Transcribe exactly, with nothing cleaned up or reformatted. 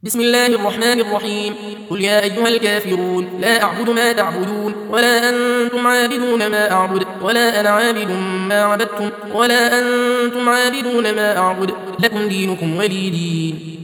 بسم الله الرحمن الرحيم. قل يا أيها الكافرون لا أعبد ما تعبدون ولا أنتم عابدون ما أعبد ولا أنا عابد ما عبدتم ولا أنتم عابدون ما أعبد لكم دينكم ولي دين.